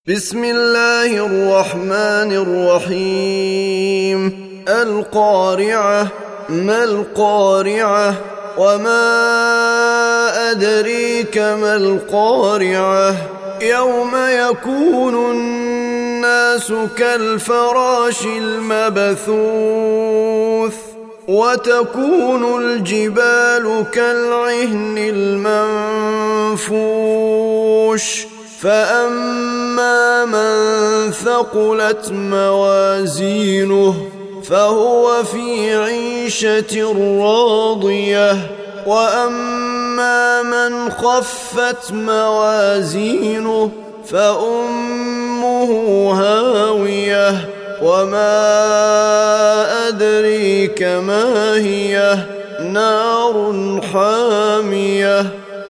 بسم الله الرحمن الرحيم القارعة ما القارعة وما أدريك ما القارعة يوم يكون الناس كالفراش المبثوث وتكون الجبال كالعهن المنفوش فأما من ثقلت موازينه فهو في عيشة راضية وأما من خفت موازينه فأمه هاوية وما أدريك ما هي نار حامية